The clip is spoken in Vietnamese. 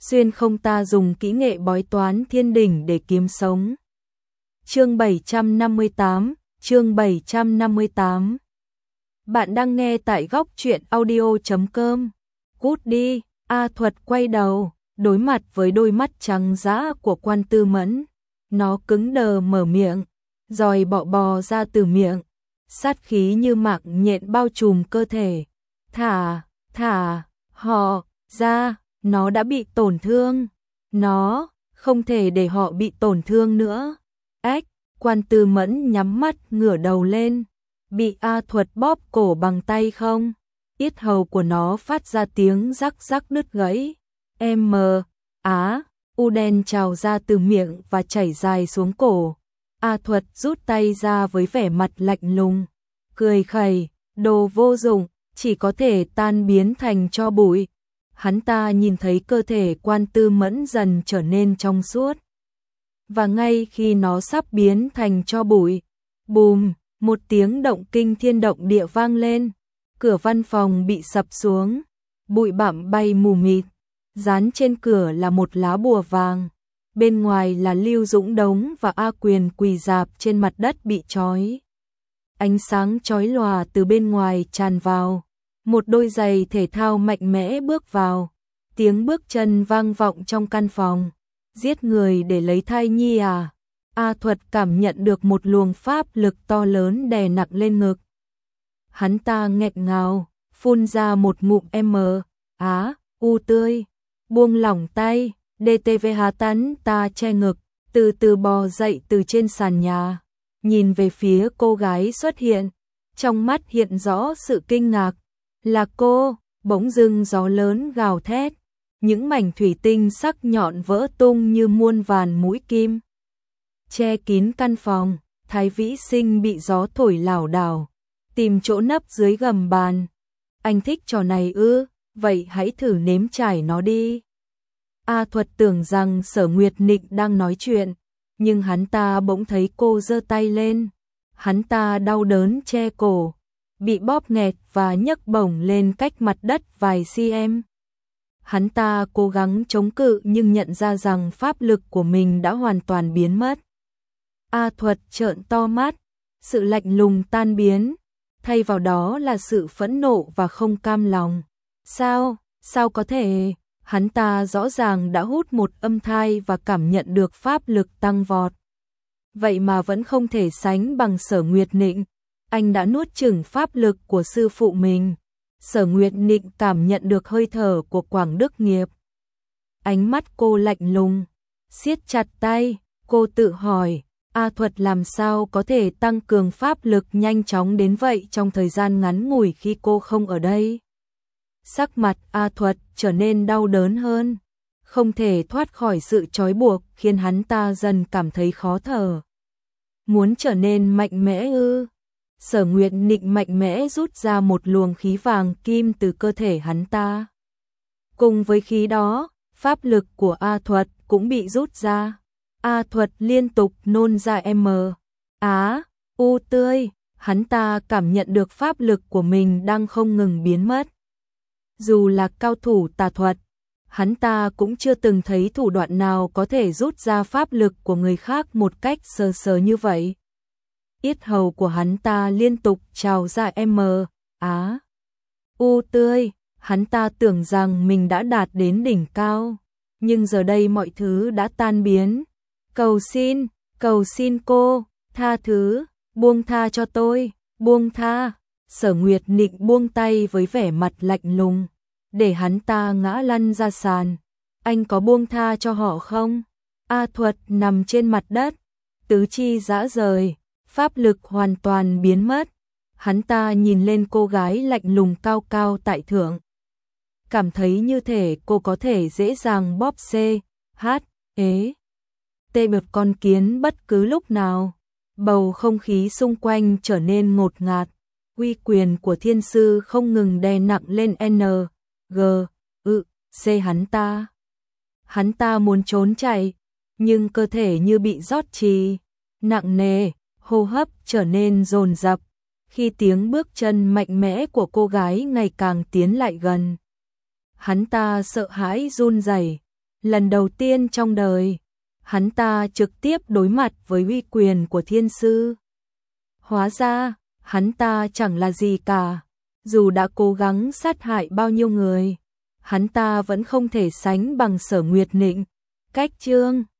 xuyên không ta dùng kỹ nghệ bói toán thiên đỉnh để kiếm sống. Chương 758. Bạn đang nghe tại góc truyện audio.com. Cút đi, A Thuật quay đầu, đối mặt với đôi mắt trắng dã của Quan Tư Mẫn. Nó cứng đờ mở miệng, giòi bò ra từ miệng, sát khí như mạng nhện bao trùm cơ thể. Thả họ ra, nó đã bị tổn thương. Nó không thể để họ bị tổn thương nữa. Ếch, Quan Tư Mẫn nhắm mắt ngửa đầu lên. Bị A Thuật bóp cổ bằng tay không? Yết hầu của nó phát ra tiếng rắc rắc đứt gãy. U đen trào ra từ miệng và chảy dài xuống cổ. A Thuật rút tay ra với vẻ mặt lạnh lùng, cười khẩy, đồ vô dụng, chỉ có thể tan biến thành tro bụi. Hắn ta nhìn thấy cơ thể Quan Tư Mẫn dần trở nên trong suốt. Và ngay khi nó sắp biến thành tro bụi, bùm, một tiếng động kinh thiên động địa vang lên. Cửa văn phòng bị sập xuống, bụi bặm bay mù mịt, dán trên cửa là một lá bùa vàng. Bên ngoài là Lưu Dũng Đống và A Quyền quỳ rạp trên mặt đất bị trói. Ánh sáng chói lòa từ bên ngoài tràn vào. Một đôi giày thể thao mạnh mẽ bước vào. Tiếng bước chân vang vọng trong căn phòng. Giết người để lấy thai nhi à? A Thuật cảm nhận được một luồng pháp lực to lớn đè nặng lên ngực. Hắn ta nghẹn ngào, phun ra một ngụm U tươi, buông lỏng tay, DTV Hà Tấn ta che ngực, từ từ bò dậy từ trên sàn nhà, nhìn về phía cô gái xuất hiện, trong mắt hiện rõ sự kinh ngạc. Là cô, bỗng dưng gió lớn gào thét, những mảnh thủy tinh sắc nhọn vỡ tung như muôn vàn mũi kim. Che kín căn phòng, Thái Vĩ Sinh bị gió thổi lảo đảo, tìm chỗ nấp dưới gầm bàn. Anh thích trò này ư? Vậy hãy thử nếm trải nó đi. A Thuật tưởng rằng Sở Nguyệt Nịnh đang nói chuyện, nhưng hắn ta bỗng thấy cô giơ tay lên. Hắn ta đau đớn che cổ, bị bóp nghẹt và nhấc bổng lên cách mặt đất vài cm. Hắn ta cố gắng chống cự nhưng nhận ra rằng pháp lực của mình đã hoàn toàn biến mất. A Thuật trợn to mắt, sự lạnh lùng tan biến, thay vào đó là sự phẫn nộ và không cam lòng. Sao có thể? Hắn ta rõ ràng đã hút một âm thai và cảm nhận được pháp lực tăng vọt. Vậy mà vẫn không thể sánh bằng Sở Nguyệt Nịnh. Anh đã nuốt chửng pháp lực của sư phụ mình. Sở Nguyệt Nịnh cảm nhận được hơi thở của Quảng Đức Nghiệp. Ánh mắt cô lạnh lùng, siết chặt tay, cô tự hỏi, A Thuật làm sao có thể tăng cường pháp lực nhanh chóng đến vậy trong thời gian ngắn ngủi khi cô không ở đây. Sắc mặt A Thuật trở nên đau đớn hơn, không thể thoát khỏi sự trói buộc khiến hắn ta dần cảm thấy khó thở. Muốn trở nên mạnh mẽ ư? Sở Nguyệt Nịnh mạnh mẽ rút ra một luồng khí vàng kim từ cơ thể hắn ta. Cùng với khí đó, pháp lực của A Thuật cũng bị rút ra. A Thuật liên tục nôn ra U tươi, hắn ta cảm nhận được pháp lực của mình đang không ngừng biến mất. Dù là cao thủ tà thuật, hắn ta cũng chưa từng thấy thủ đoạn nào có thể rút ra pháp lực của người khác một cách sờ sờ như vậy. Yết hầu của hắn ta liên tục trào ra U tươi, hắn ta tưởng rằng mình đã đạt đến đỉnh cao, nhưng giờ đây mọi thứ đã tan biến. Cầu xin cô, tha thứ, buông tha cho tôi, buông tha. Sở Nguyệt Nịnh buông tay với vẻ mặt lạnh lùng, để hắn ta ngã lăn ra sàn. Anh có buông tha cho họ không? A Thuật nằm trên mặt đất, tứ chi rã rời, pháp lực hoàn toàn biến mất. Hắn ta nhìn lên cô gái lạnh lùng cao cao tại thượng, cảm thấy như thể cô có thể dễ dàng bóp bật con kiến bất cứ lúc nào. Bầu không khí xung quanh trở nên ngột ngạt, uy quyền của thiên sư không ngừng đè nặng lên hắn ta. Hắn ta muốn trốn chạy, nhưng cơ thể như bị rót trì, nặng nề, hô hấp trở nên dồn dập. Khi tiếng bước chân mạnh mẽ của cô gái ngày càng tiến lại gần, hắn ta sợ hãi run rẩy, Lần đầu tiên trong đời, hắn ta trực tiếp đối mặt với uy quyền của thiên sư. Hóa ra, hắn ta chẳng là gì cả. Dù đã cố gắng sát hại bao nhiêu người, hắn ta vẫn không thể sánh bằng Sở Nguyệt Nịnh. Cách chương